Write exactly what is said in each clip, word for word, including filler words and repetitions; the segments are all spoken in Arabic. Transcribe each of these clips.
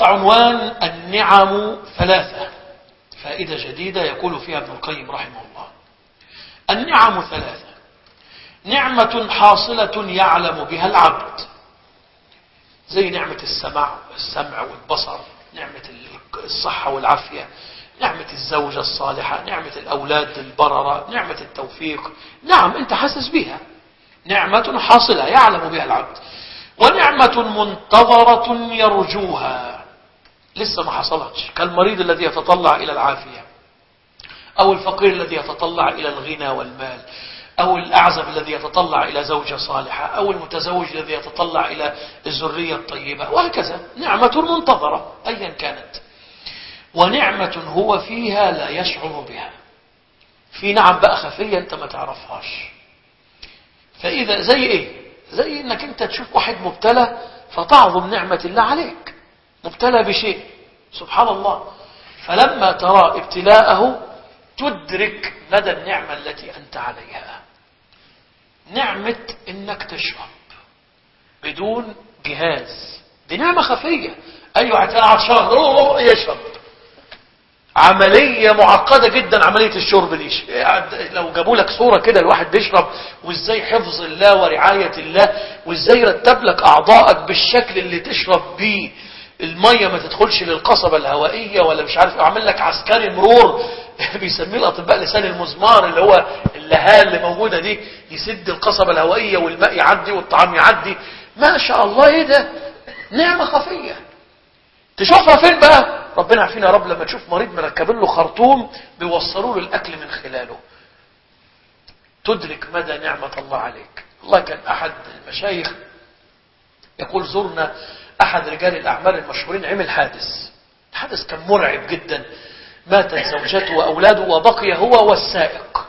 تحت عنوان النعم ثلاثة، فائدة جديدة يقول فيها ابن القيم رحمه الله. النعم ثلاثة: نعمة حاصلة يعلم بها العبد، زي نعمة السمع السمع والبصر، نعمة الصحة والعافية، نعمة الزوجة الصالحة، نعمة الأولاد البررة، نعمة التوفيق. نعم أنت حاسس بها، نعمة حاصلة يعلم بها العبد. ونعمة منتظرة يرجوها، لسه ما حصلتش، كالمريض الذي يتطلع إلى العافية، أو الفقير الذي يتطلع إلى الغنى والمال، أو الأعزب الذي يتطلع إلى زوجة صالحة، أو المتزوج الذي يتطلع إلى الذرية الطيبة، وهكذا. نعمة منتظرة أيا كانت. ونعمة هو فيها لا يشعر بها. في نعم بقى خفية أنت ما تعرفهاش. فإذا زي إيه؟ زي إنك أنت تشوف واحد مبتلى فتعظم نعمة الله عليك، مبتلى بشيء سبحان الله، فلما ترى ابتلاءه تدرك مدى النعمة التي أنت عليها. نعمة إنك تشرب بدون جهاز، دي نعمة خفية. أيوة هتقعد شهر يشرب، عملية معقدة جدا عملية الشرب دي. لو جابوا لك صورة كده الواحد بيشرب، وازاي حفظ الله ورعاية الله، وازاي يرتب لك أعضائك بالشكل اللي تشرب بيه المية ما تدخلش للقصبة الهوائية ولا مش عارف، اعمل لك عسكري مرور بيسميه الأطباء لسان المزمار، اللي هو اللهاه اللي موجودة دي، يسد القصبة الهوائية والماء يعدي والطعام يعدي. ما شاء الله، ايه ده؟ نعمة خفية. تشوفها فين بقى؟ ربنا عارفين يا رب. لما تشوف مريض مركبين له خرطوم بيوصلوا له الأكل من خلاله، تدرك مدى نعمة الله عليك. الله كان أحد المشايخ يقول زرنا أحد رجال الأعمال المشهورين، عمل حادث. الحادث كان مرعب جدا، ماتت زوجته وأولاده وبقي هو والسائق.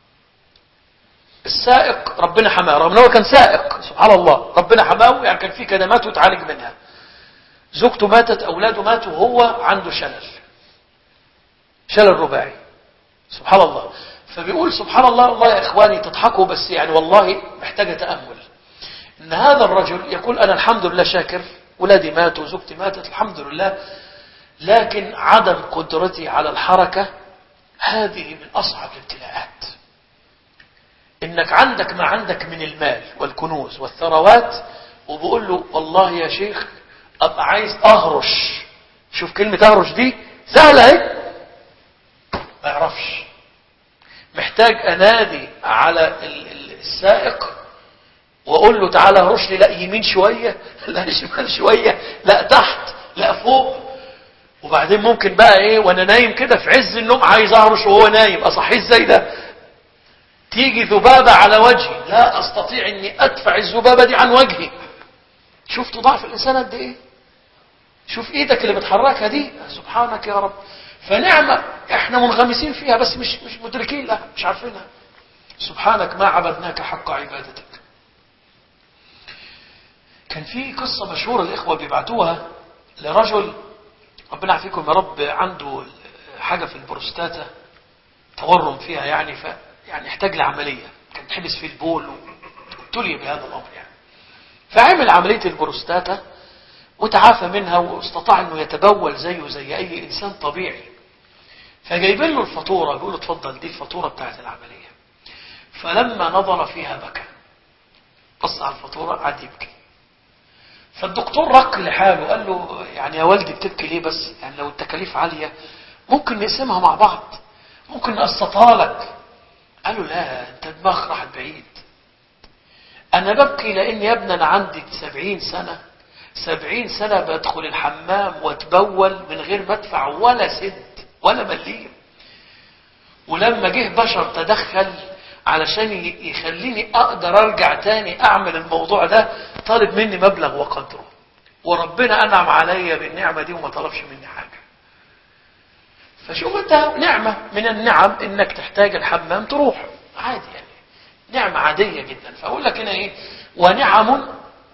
السائق ربنا حماه، رغم أنه كان سائق سبحان الله، ربنا حماه، يعني كان في كدمات وتعالج منها. زوجته ماتت، أولاده ماتوا، هو عنده شلل شلل رباعي سبحان الله. فبيقول سبحان الله، الله يا إخواني تضحكوا بس يعني والله محتاجة تأمل، إن هذا الرجل يقول أنا الحمد لله شاكر، أولادي ماتوا، زوجتي ماتت، الحمد لله، لكن عدم قدرتي على الحركة هذه من أصعب الابتلاءات. إنك عندك ما عندك من المال والكنوز والثروات، وبقول له والله يا شيخ أبقى عايز أهرش. شوف كلمة أهرش دي سهلة اهي، ما يعرفش. محتاج أنادي على السائق وأقول له تعالى هرش لي، لا يمين شوية، لا شمال شوية، لا تحت، لا فوق. وبعدين ممكن بقى ايه وانا نايم كده في عز النوم عايز اهرش وهو نايم، اصحيه ازاي ده؟ تيجي ذبابة على وجهي، لا استطيع اني ادفع الذبابة دي عن وجهي. شفت ضعف الانسان قد ايه؟ شوف ايدك اللي بتحركها دي، سبحانك يا رب. فنعمة احنا منغمسين فيها بس مش مش مدركين لها، مش عارفينها. سبحانك ما عبدناك حق عبادتك. كان في قصة مشهورة الإخوة بيبعتوها لرجل ربنا يعافيكم يا رب، عنده حاجة في البروستاتا تورم فيها يعني، ف يعني احتاج لعملية، كان تحبس في البول وابتلي بهذا الأمر يعني. فعمل عملية البروستاتا وتعافى منها واستطاع انه يتبول زيه زي اي انسان طبيعي. فجايبين له الفاتورة، بيقول له اتفضل دي الفاتورة بتاعت العملية. فلما نظر فيها بكى، بص على الفاتورة قعد يبكي. فالدكتور رق لحاله قال له يعني يا والدي بتبكي ليه بس؟ يعني لو التكاليف عالية ممكن نقسمها مع بعض، ممكن نقسطها لك. قال له لا، انت دماغك راحت بعيد. انا ببكي لان يا ابني انا عندي سبعين سنة، سبعين سنة بدخل الحمام واتبول من غير ما ادفع ولا سد ولا مليم. ولما جه بشر تدخل علشان يخليني اقدر ارجع تاني اعمل الموضوع ده، طالب مني مبلغ وقدره، وربنا انعم عليا بالنعمة دي وما طلبش مني حاجة. فشوف انت نعمة من النعم انك تحتاج الحمام تروح عادي، يعني نعمة عادية جدا. فاقول لك هنا ايه؟ ونعم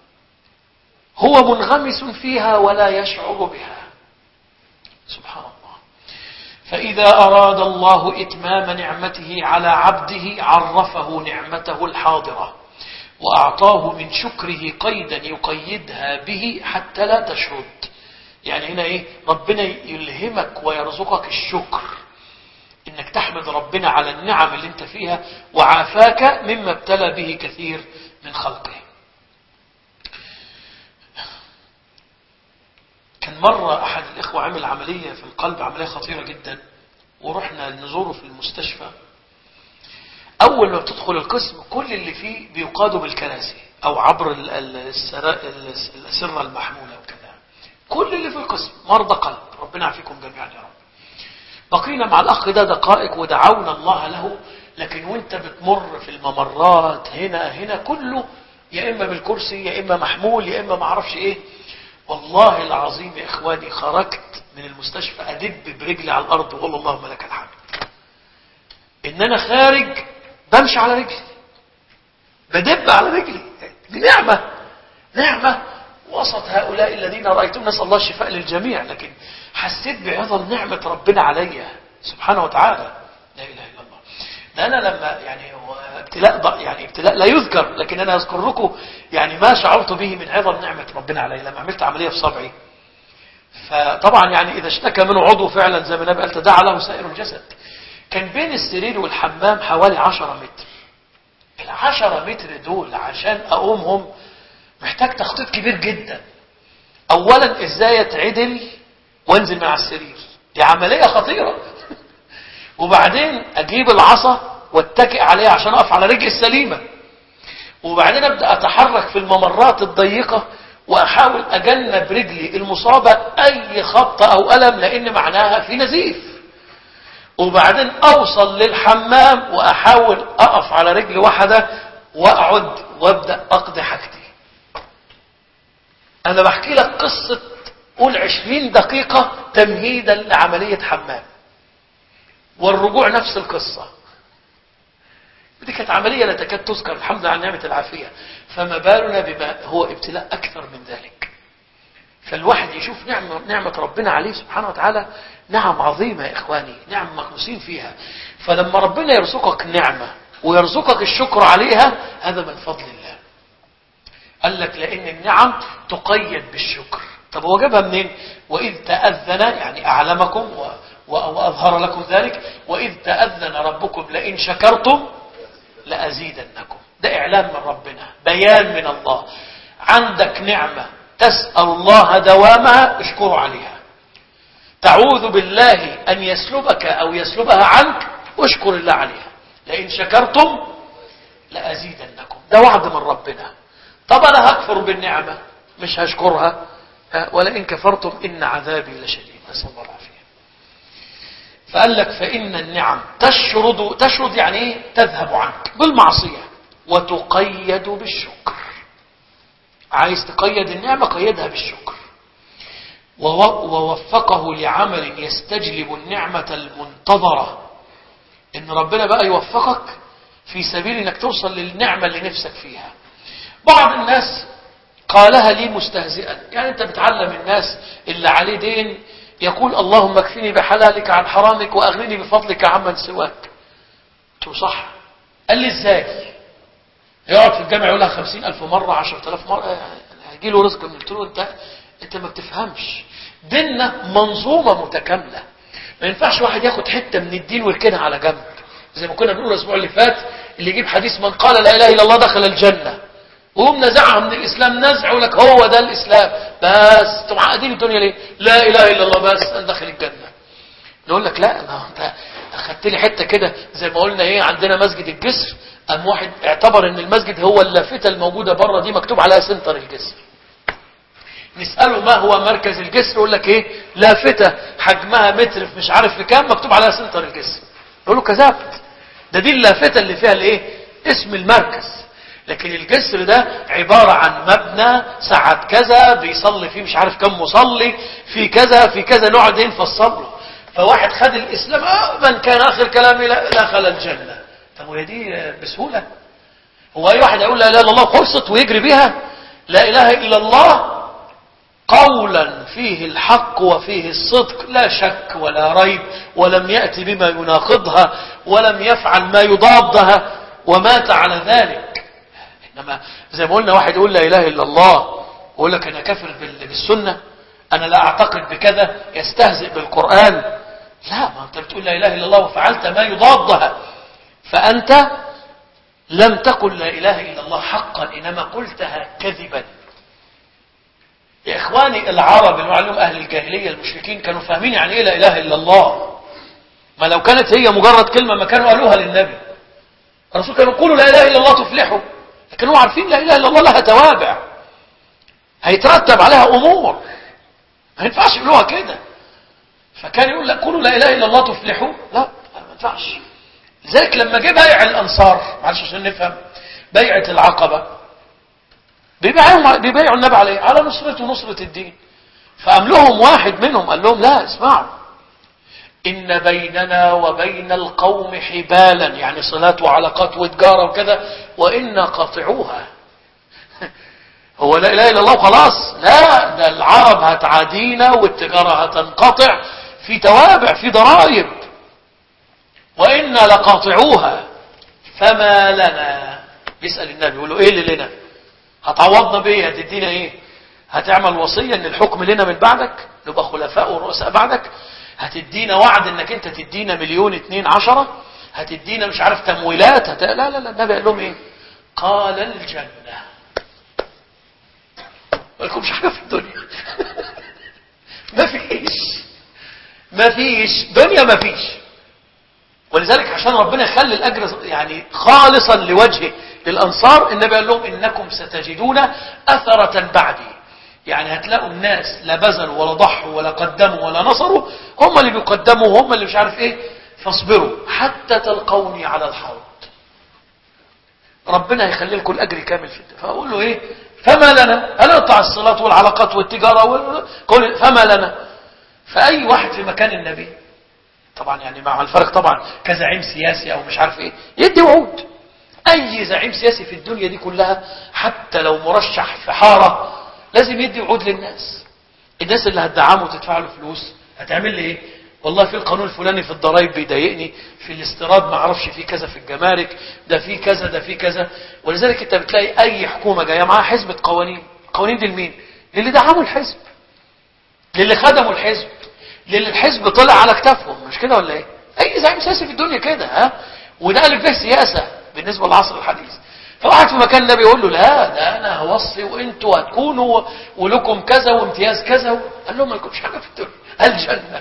هو منغمس فيها ولا يشعر بها. سبحان الله. فإذا أراد الله إتمام نعمته على عبده عرفه نعمته الحاضرة، وأعطاه من شكره قيدا يقيدها به حتى لا تشرد. يعني هنا ايه؟ ربنا يلهمك ويرزقك الشكر، انك تحمد ربنا على النعم اللي انت فيها وعافاك مما ابتلى به كثير من خلقه. كان مرة احد الاخوة عمل عملية في القلب، عملية خطيرة جدا، ورحنا نزوره في المستشفى. اول ما بتدخل القسم كل اللي فيه بيقادوا بالكراسي او عبر الأسرة المحمولة وكذا، كل اللي في القسم مرضى قلب، ربنا يعافيكم جميعا يا رب. بقينا مع الأخ ده دقائق ودعونا الله له، لكن وانت بتمر في الممرات هنا هنا كله يا إما بالكرسي يا إما محمول يا إما معرفش إيه. والله العظيم يا إخواني خرجت من المستشفى أدب برجلي على الأرض وقول اللهم لك الحمد إن أنا خارج بمشي على رجلي، بدب على رجلي. دي نعمة، نعمة وسط هؤلاء الذين رأيتم، نسأل الله الشفاء للجميع، لكن حسيت بعظم نعمة ربنا علي سبحانه وتعالى. لا إله إلا الله. ده أنا لما يعني هو ابتلاء، يعني ابتلاء لا يذكر، لكن أنا أذكر لكم يعني ما شعرت به من عظم نعمة ربنا علي لما عملت عملية في صبعي. فطبعا يعني إذا اشتكى منه عضو فعلا زي ما النبي قال تداعى له سائر الجسد. كان بين السرير والحمام حوالي عشرة متر. العشرة متر دول عشان أقومهم محتاج تخطيط كبير جدا. أولا إزاي أتعدل وانزل من على السرير، دي عملية خطيرة. وبعدين أجيب العصا واتكئ عليها عشان أقف على رجل السليمة، وبعدين أبدأ أتحرك في الممرات الضيقة وأحاول أجنب رجلي المصابة أي خبطة أو ألم لأن معناها في نزيف، وبعدين أوصل للحمام وأحاول أقف على رجل واحدة وأقعد وأبدأ أقضي حاجتي. أنا بحكي لك قصة قول عشرين دقيقة تمهيدا لعملية حمام، والرجوع نفس القصة. دي كانت عملية لا تكاد تذكر، الحمد لله على نعمة العافية، فما بالنا بما هو ابتلاء أكثر من ذلك. فالواحد يشوف نعمة, نعمة ربنا عليه سبحانه وتعالى نعم عظيمة يا إخواني، نعم مخلوصين فيها. فلما ربنا يرزقك نعمة ويرزقك الشكر عليها هذا من فضل الله. قال لك لأن النعم تقيد بالشكر. طب هو جابها منين؟ وإذ تأذن يعني أعلمكم وأظهر لكم ذلك، وإذ تأذن ربكم لئن شكرتم لأزيدنكم. ده إعلام من ربنا، بيان من الله. عندك نعمة تسأل الله دوامها اشكروا عليها. تعوذ بالله أن يسلبك أو يسلبها عنك واشكر الله عليها. لئن شكرتم لأزيدنكم. ده وعد من ربنا. طب أنا هكفر بالنعمة مش هشكرها، ولئن كفرتم إن عذابي لشديد. نسأل الله العافية. فقال لك فإن النعم تشرد، تشرد يعني ايه؟ تذهب عنك بالمعصية وتقيد بالشكر. عايز تقيد النعمة قيدها بالشكر. ووفقه لعمل يستجلب النعمة المنتظرة، ان ربنا بقى يوفقك في سبيل انك توصل للنعمة اللي نفسك فيها. بعض الناس قالها لي مستهزئا، يعني انت بتعلم الناس اللي عليه دين يقول اللهم اكفني بحلالك عن حرامك واغنني بفضلك عمن سواك. قلت له صح. قال لي ازاي؟ يقعد في الجامع يقولها خمسين ألف مرة عشرة آلاف مرة هيجي له رزق. قلت له انت انت ما بتفهمش، ديننا منظومة متكاملة. ما ينفعش واحد ياخد حتة من الدين ويركنها على جنب، زي ما كنا بنقول الاسبوع اللي فات اللي يجيب حديث من قال لا اله الا الله دخل الجنة وهم نزعها من الإسلام نزع لك هو ده الإسلام، بس انتم معقدين الدنيا ليه؟ لا إله إلا الله بس أنا داخل الجنة. نقول لك لا، انت أخدت لي حتة كده زي ما قلنا ايه، عندنا مسجد الجسر، قام واحد اعتبر ان المسجد هو اللافتة الموجودة بره دي مكتوب عليها سنتر الجسر. نسأله ما هو مركز الجسر يقول لك ايه؟ لافتة حجمها متر في مش عارف في كام مكتوب عليها سنتر الجسر. نقول له كذبت، ده دي اللافتة اللي فيها الايه؟ اسم المركز. لكن الجسر ده عبارة عن مبنى ساعة كذا بيصلي فيه مش عارف كم مصلي في كذا في كذا، نقعد نفصل له. فواحد خد الإسلام آه من كان آخر كلامي لا دخل الجنة. طب وهي دي بسهولة؟ هو أي واحد يقول لا إله إلا الله خلصت ويجري بيها؟ لا إله إلا الله قولا فيه الحق وفيه الصدق لا شك ولا ريب، ولم يأتي بما يناقضها ولم يفعل ما يضادها ومات على ذلك. إنما زي ما قلنا واحد يقول لا إله إلا الله ويقول لك أنا كافر بالسنة، أنا لا أعتقد بكذا، يستهزئ بالقرآن. لا، ما أنت بتقول لا إله إلا الله وفعلت ما يضادها، فأنت لم تقل لا إله إلا الله حقا، إنما قلتها كذبا. يا إخواني، العرب المعلوم أهل الجاهلية المشركين كانوا فاهمين يعني إيه لا إله إلا الله. ما لو كانت هي مجرد كلمة ما كانوا قالوها للنبي. الرسول كانوا يقولوا لا إله إلا الله تفلحوا، لكن هم عارفين لا إله إلا الله لها توابع، هيترتب عليها أمور، ما ينفعش يقولوها كده. فكان يقول لا قولوا لا إله إلا الله تفلحوا، لا ما ينفعش. لذلك لما جه بيع الأنصار، معلش عشان نفهم، بيعة العقبة، بيبيعوا بيبيعوا النبي عليه على نصرته ونصرة الدين. فقام لهم واحد منهم قال لهم لا اسمعوا، إن بيننا وبين القوم حبالا، يعني صلات وعلاقات وتجارة وكذا، وإنا قاطعوها. هو لا إله إلا الله وخلاص؟ لا، ده العرب هتعادينا والتجارة هتنقطع، في توابع، في ضرائب، وإنا لقاطعوها فما لنا. بيسأل النبي يقول له إيه اللي لنا؟ هتعوضنا بإيه؟ هتدينا إيه؟ هتعمل وصية إن الحكم لنا من بعدك، نبقى خلفاء ورؤساء بعدك؟ هتدينا وعد إنك أنت تدينا مليون اتنين عشرة؟ هتدينا مش عارف تمويلات؟ هت... لا لا لا. النبي قال لهم إيه؟ قال الجنة. مالكمش حاجة في الدنيا. مفيش مفيش دنيا، مفيش. ولذلك عشان ربنا يخلي الأجر يعني خالصا لوجهه للأنصار، النبي قال لهم إنكم ستجدون أثرة بعدي، يعني هتلاقوا الناس لا بذلوا ولا ضحوا ولا قدموا ولا نصروا، هم اللي بيقدموا وهم اللي مش عارف إيه، فاصبروا حتى تلقوني على الحوض. ربنا يخلي لكم الأجر كامل في الدنيا. فأقول له إيه؟ فما لنا، هنقطع الصلاة والعلاقات والتجارة وكل، فما لنا. فأي واحد في مكان النبي طبعا، يعني مع الفرق طبعا، كزعيم سياسي أو مش عارف إيه، يدي وعود. أي زعيم سياسي في الدنيا دي كلها، حتى لو مرشح في حارة، لازم يدي وعود للناس. الناس اللي هتدعمه وتدفع له فلوس هتعمل لي إيه؟ والله في القانون الفلاني في الضرائب بيضايقني، في الاستيراد ما اعرفش في كذا، في الجمارك ده في كذا، ده في كذا. ولذلك انت بتلاقي اي حكومه جايه معاها حزبه قوانين. القوانين دي لمين؟ للي دعموا الحزب، للي خدموا الحزب، للي الحزب طلع على كتافهم، مش كده ولا ايه؟ اي زعيم سياسي في الدنيا كده، ها؟ وده الف به سياسه بالنسبه للعصر الحديث. فواحد في مكان النبي يقول له لا، ده انا هوصي وانتوا هتكونوا ولكم كذا وامتياز كذا. قال لهم ما لكمش حاجه في الدنيا، الجنه.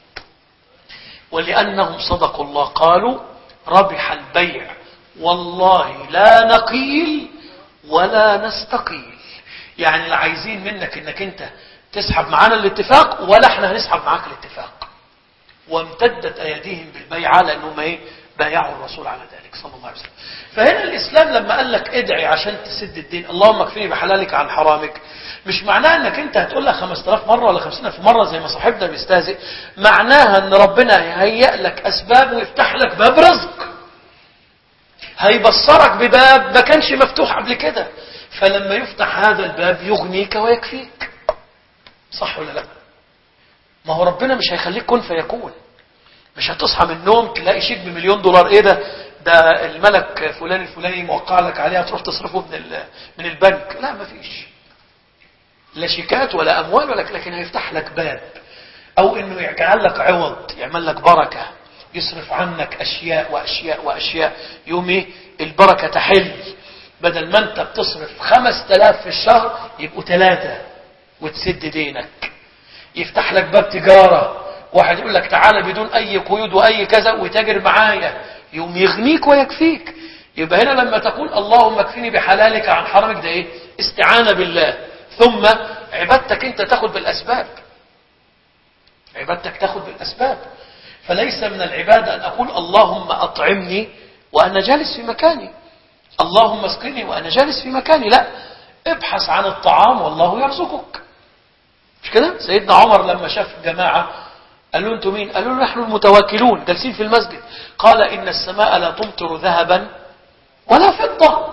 ولأنهم صدقوا الله قالوا ربح البيع والله لا نقيل ولا نستقيل. يعني لا عايزين منك انك انت تسحب معانا الاتفاق، ولا احنا هنسحب معاك الاتفاق. وامتدت ايديهم بالبيعة، لانهم ايه؟ بايعوا الرسول على ذلك صلى الله عليه وسلم. فهنا الاسلام لما قال لك ادعي عشان تسد الدين، اللهم اكفني بحلالك عن حرامك، مش معناها انك انت هتقولها خمسة آلاف مرة ولا خمسين ألف مرة زي ما صاحبنا بيستهزئ. معناها ان ربنا هيهيئ لك اسباب ويفتح لك باب رزق، هيبصرك بباب ما كانش مفتوح قبل كده، فلما يفتح هذا الباب يغنيك ويكفيك. صح ولا لا؟ ما هو ربنا مش هيخليك كن فيكون. مش هتصحى من النوم تلاقي شيك بمليون دولار، ايه ده؟ ده الملك فلان الفلاني موقع لك عليها، تروح تصرفه من من البنك. لا، ما فيش لا شيكات ولا اموال ولا، لكن هيفتح لك باب، او انه يجعل لك عوض، يعمل لك بركه، يصرف عنك اشياء واشياء واشياء. يوم ايه؟ البركه تحل. بدل ما انت بتصرف خمس تلاف في الشهر يبقوا ثلاثه وتسد دينك. يفتح لك باب تجاره، واحد يقول لك تعالى بدون اي قيود واي كذا وتاجر معايا، يوم يغنيك ويكفيك. يبقى هنا لما تقول اللهم اكفني بحلالك عن حرامك، ده ايه؟ استعانة بالله، ثم عبادتك انت تاخد بالاسباب. عبادتك تاخد بالاسباب. فليس من العبادة ان اقول اللهم اطعمني وانا جالس في مكاني، اللهم اسقني وانا جالس في مكاني. لا، ابحث عن الطعام والله يرزقك. مش كده؟ سيدنا عمر لما شاف جماعة قالوا انتم مين؟ قالوا نحن المتواكلون جالسين في المسجد. قال ان السماء لا تمطر ذهبا ولا فضة.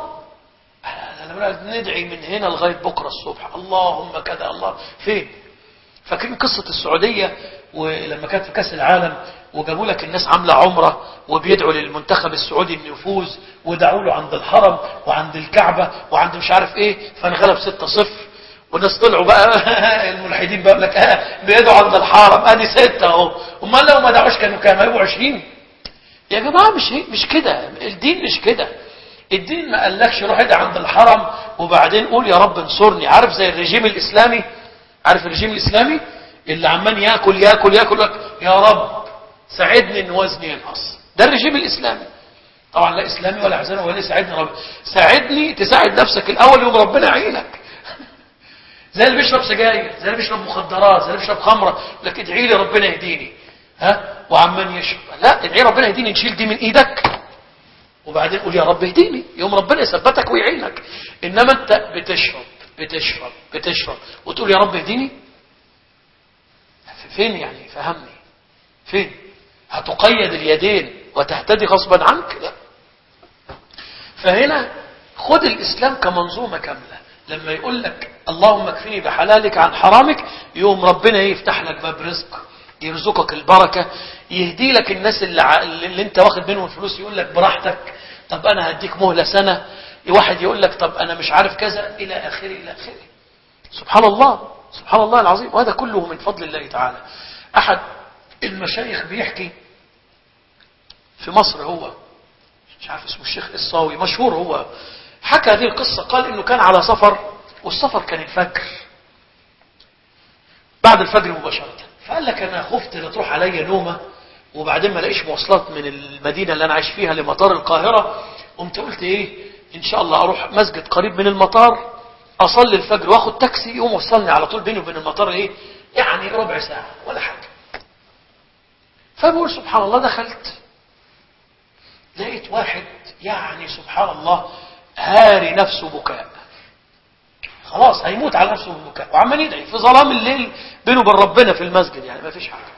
ندعي من هنا لغاية بكرة الصبح اللهم كذا الله. فين؟ فاكرين قصة السعودية ولما كانت في كاس العالم وجابوا لك الناس عاملة عمرة وبيدعوا للمنتخب السعودي انه يفوز، ودعوا له عند الحرم وعند الكعبة وعند مش عارف ايه، فانغلب ستة صفر، والناس طلعوا بقى الملحدين بقى لك اه بيدعوا عند الحرم ادي ستة اهو، امال لو ما دعوش كانوا كام؟ هيبقوا عشرين. يا جماعة مش مش كده، الدين مش كده. الدين ما قالكش روح ادعي عند الحرم وبعدين قول يا رب انصرني. عارف زي الرجيم الاسلامي، عارف الرجيم الاسلامي اللي عمال ياكل ياكل ياكل لك يا رب ساعدني ان وزني ينقص، ده الرجيم الاسلامي. طبعا لا اسلامي ولا حزانه ولا ساعدني رب، ساعدني تساعد نفسك الاول يوم ربنا يعينك. زي اللي بيشرب سجاير، زي اللي بيشرب مخدرات، زي اللي بيشرب خمره، لك ادعي لي ربنا يهديني، ها وعمال يشرب. لا ادعي ربنا يهديني، نشيل دي من ايدك وبعدين قول يا رب اهديني يوم ربنا يثبتك ويعينك. انما انت بتشرب بتشرب بتشرب وتقول يا رب اهديني، فين يعني؟ فهمني فين؟ هتقيد اليدين وتهتدي غصبا عنك؟ لا. فهنا خد الإسلام كمنظومة كاملة. لما يقول لك اللهم اكفني بحلالك عن حرامك، يوم ربنا يفتح لك باب رزق، يرزقك البركة، يهدي لك الناس اللي, ع... اللي انت واخد منهم الفلوس يقول لك براحتك، طب انا هديك مهلة سنة، واحد يقول لك طب انا مش عارف كذا، الى اخره الى اخره. سبحان الله سبحان الله العظيم. وهذا كله من فضل الله تعالى. احد المشايخ بيحكي في مصر، هو مش عارف اسمه الشيخ الصاوي، مشهور، هو حكى هذه القصة. قال انه كان على سفر، والسفر كان الفجر، بعد الفجر مباشرة. فقال لك انا خفت لا تروح عليا نومة وبعدين ما الاقيش مواصلات من المدينة اللي انا عايش فيها لمطار القاهرة. قمت قلت ايه، ان شاء الله اروح مسجد قريب من المطار، اصلي الفجر واخد تاكسي يقوم وصلني على طول بيني وبين المطار ايه يعني ربع ساعة ولا حاجة. فبقول سبحان الله، دخلت لقيت واحد يعني سبحان الله هاري نفسه بكاء، خلاص هيموت على نفسه بالبكاء، وعمال يدعي في ظلام الليل بينه وبين ربنا في المسجد، يعني ما فيش حاجة.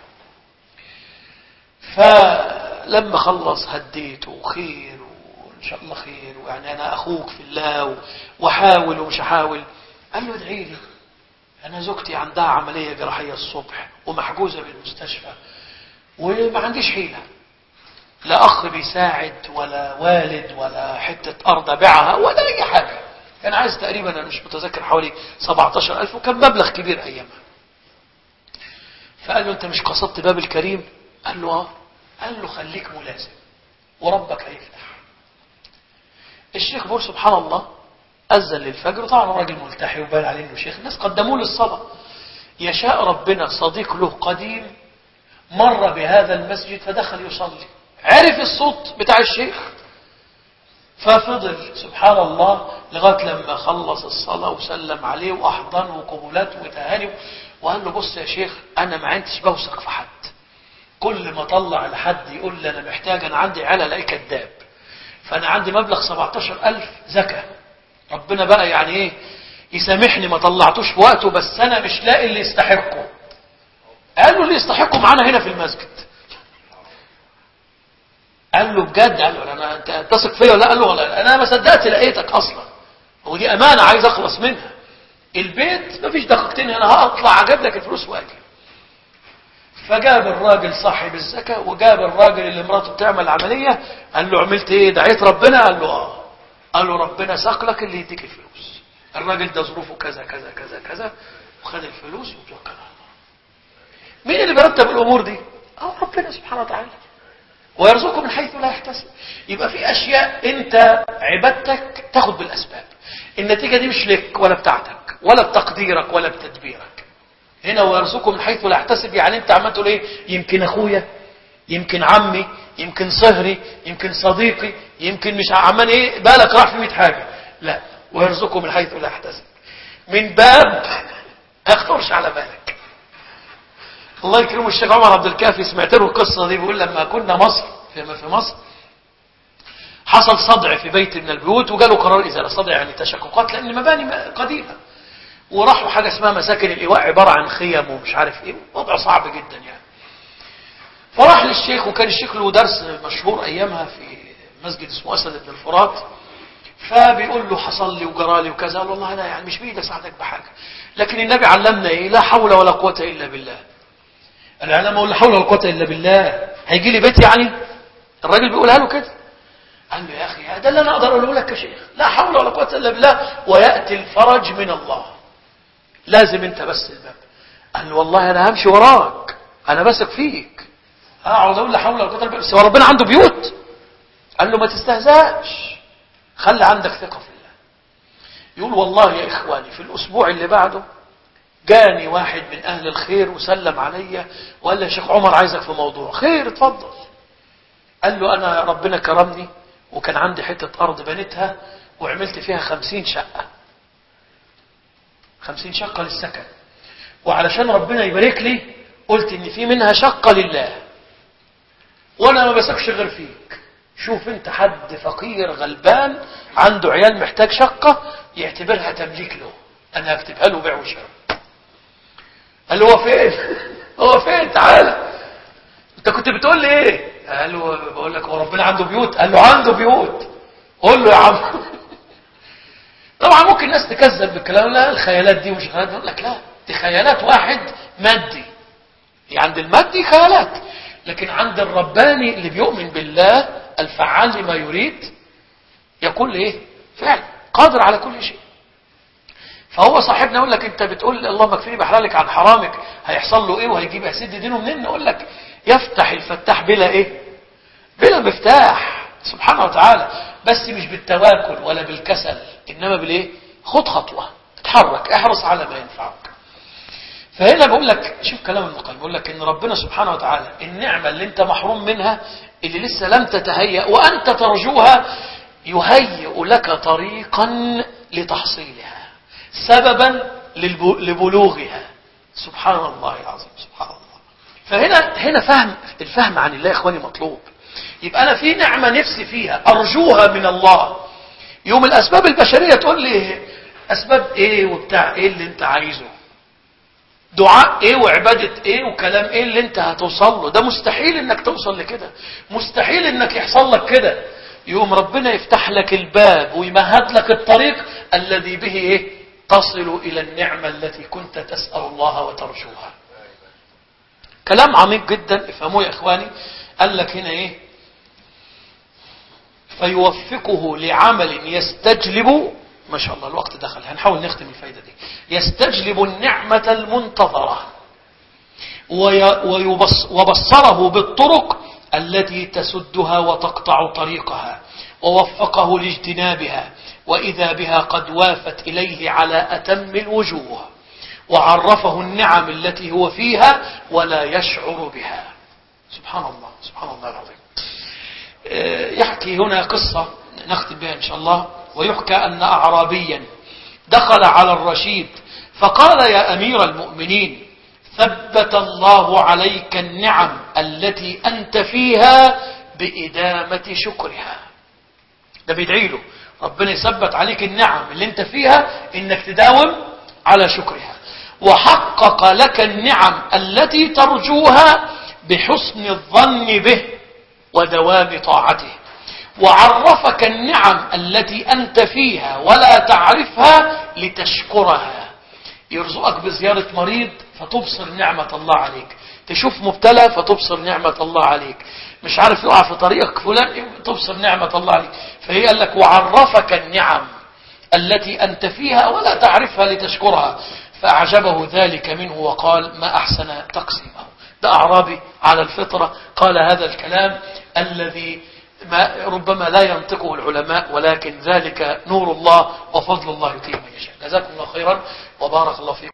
فلما خلص هديته خير وإن شاء الله خير، ويعني أنا أخوك في الله وحاول ومش هحاول. قال له ادعي لي، أنا زوجتي عندها عملية جراحية الصبح ومحجوزة بالمستشفى وما عنديش حيلة، لا أخ بيساعد ولا والد ولا حتة أرض أبيعها ولا أي حاجة. كان عايز تقريبا أنا مش متذكر حوالي سبعتاشر ألف، وكان مبلغ كبير أيامها. فقال له أنت مش قصدت باب الكريم؟ قال له آه. قال له خليك ملازم وربك هيفتح. الشيخ بيقول سبحان الله أذن للفجر، طبعا الراجل ملتحي وبان عليه انه شيخ، الناس قدموه للصلاة. يشاء ربنا صديق له قديم مر بهذا المسجد فدخل يصلي، عرف الصوت بتاع الشيخ، ففضل سبحان الله لغاية لما خلص الصلاة وسلم عليه وأحضنه وقبولات وتهاني، وقال له بص يا شيخ أنا ما عنديش بوثق في حد، كل ما طلع لحد يقول لي أنا محتاج، أنا عندي عيال ألاقي كذاب، فأنا عندي مبلغ سبعتاشر ألف زكاة، ربنا بقى يعني إيه يسامحني ما طلعتوش في وقته، بس أنا مش لاقي اللي يستحقه. قال له اللي يستحقه معانا هنا في المسجد. قال له بجد؟ قال له انا انت تثق فيا ولا؟ قال له والله انا ما صدقت لقيتك اصلا، ودي امانه عايز اخلص منها. البيت مفيش دقيقتين انا هطلع اجيب لك الفلوس واجي. فجاب الراجل صاحب الزكاه وجاب الراجل اللي مراته بتعمل عمليه، قال له عملت ايه؟ دعيت ربنا؟ قال له اه. قال له ربنا ساق لك اللي يديك الفلوس. الراجل ده ظروفه كذا كذا كذا كذا، وخد الفلوس وتوكل على الله. مين اللي بيرتب الامور دي؟ اه ربنا سبحانه وتعالى، ويرزقه من حيث لا يحتسب. يبقى في اشياء انت عبادتك تاخد بالاسباب، النتيجه دي مش لك ولا بتاعتك ولا بتقديرك ولا بتدبيرك. هنا ويرزقه من حيث لا يحتسب، يعني انت عمال تقول ايه؟ يمكن اخويا، يمكن عمي، يمكن صهري، يمكن صديقي، يمكن مش عمال ايه بالك راح في مية حاجه. لا، ويرزقه من حيث لا يحتسب من باب ما يخطرش على بالك. الله يكرمه الشيخ عمر عبد الكافي، سمعت له القصه دي، بيقول لما كنا مصر في في مصر حصل صدع في بيت من البيوت وجاله قرار ازاله، صدع يعني تشققات لان مباني قديمه، وراحوا حاجه اسمها مساكن الايواء، عباره عن خيم ومش عارف ايه، وضع صعب جدا يعني. فراح للشيخ، وكان الشيخ له درس مشهور ايامها في مسجد اسمه اسد بن الفرات، فبيقول له حصل لي وجرى لي وكذا. قال والله انا يعني مش بايدي اساعدك بحاجه، لكن النبي علمنا ايه؟ لا حول ولا قوه الا بالله. انا لما اقول لا حول ولا قوه الا بالله هيجي لي بيت يعني؟ الراجل بيقولها له كده. قال له يا اخي هذا اللي انا اقدر اقوله لك يا شيخ، لا حول ولا قوه الا بالله، وياتي الفرج من الله. لازم انت بس الباب. قال له والله انا همشي وراك، انا بثق فيك. اقعد اقول لا حول ولا قوه الا بالله، بس هو ربنا عنده بيوت. قال له ما تستهزأش، خلي عندك ثقه في الله. يقول والله يا اخواني في الاسبوع اللي بعده جاني واحد من اهل الخير وسلم عليا وقال لي يا شيخ عمر عايزك في موضوع. خير اتفضل. قال له انا ربنا كرمني وكان عندي حته ارض بنيتها وعملت فيها خمسين شقه، خمسين شقه للسكن، وعلشان ربنا يبارك لي قلت ان في منها شقه لله، وانا ما بثقش غير فيك. شوف انت حد فقير غلبان عنده عيال محتاج شقه يعتبرها تمليك له، انا هكتبها له بيع وشراء. قال له هو فين؟ هو فين؟ تعالى. انت كنت بتقول لي ايه؟ قال له بقول لك هو ربنا عنده بيوت. قال له عنده بيوت. قول له يا عم. طبعا ممكن الناس تكذب بالكلام، لا الخيالات دي مش خيالات. يقول لك لا دي خيالات واحد مادي، يعني عند المادي خيالات، لكن عند الرباني اللي بيؤمن بالله الفعال لما يريد يقول ايه؟ فعل قادر على كل شيء. فهو صاحبنا يقول لك انت بتقول اللهم اكفني بحلالك عن حرامك، هيحصل له ايه وهيجيب هيسد دينه منين؟ نقول لك يفتح الفتاح بلا ايه؟ بلا مفتاح سبحانه وتعالى، بس مش بالتواكل ولا بالكسل، انما بالايه؟ خد خطوه، اتحرك، احرص على ما ينفعك. فهنا بقول لك شوف كلام ابن القيم، بقول لك ان ربنا سبحانه وتعالى النعمه اللي انت محروم منها اللي لسه لم تتهيأ وانت ترجوها يهيئ لك طريقا لتحصيلها، سببا لبلوغها. سبحان الله العظيم، سبحان الله. فهنا هنا فهم الفهم عن الله يا اخواني مطلوب. يبقى انا في نعمه نفسي فيها ارجوها من الله، يوم الاسباب البشريه تقول لي اسباب ايه وبتاع ايه اللي انت عايزه، دعاء ايه وعباده ايه وكلام ايه اللي انت هتوصل له، ده مستحيل انك توصل لكده، مستحيل انك يحصل لك كده. يوم ربنا يفتح لك الباب ويمهد لك الطريق الذي به ايه؟ تصل الى النعمه التي كنت تسأل الله وترجوها. كلام عميق جدا افهموه يا اخواني. قال لك هنا ايه؟ فيوفقه لعمل يستجلب، ما شاء الله الوقت دخل، هنحاول نختم الفايدة دي. يستجلب النعمة المنتظرة وبصره بالطرق التي تسدها وتقطع طريقها، ووفقه لاجتنابها، وإذا بها قد وافت إليه على أتم الوجوه، وعرفه النعم التي هو فيها ولا يشعر بها. سبحان الله، سبحان الله العظيم. يحكي هنا قصة نختم بها إن شاء الله. ويحكى أن أعرابيا دخل على الرشيد فقال يا أمير المؤمنين ثبت الله عليك النعم التي أنت فيها بإدامة شكرها. ده بيدعي له ربنا يثبت عليك النعم اللي انت فيها انك تداوم على شكرها، وحقق لك النعم التي ترجوها بحسن الظن به ودوام طاعته، وعرفك النعم التي أنت فيها ولا تعرفها لتشكرها. يرزقك بزيارة مريض فتبصر نعمة الله عليك، تشوف مبتلى فتبصر نعمة الله عليك، مش عارف يقع في طريقك فلان تبصر نعمة الله عليك. فهي قال لك وعرفك النعم التي أنت فيها ولا تعرفها لتشكرها، فأعجبه ذلك منه وقال ما أحسن تقسيمه. ده أعرابي على الفطرة قال هذا الكلام الذي ما ربما لا ينطقه العلماء، ولكن ذلك نور الله وفضل الله يؤتيه من يشاء. جزاكم الله خيرا وبارك الله فيكم.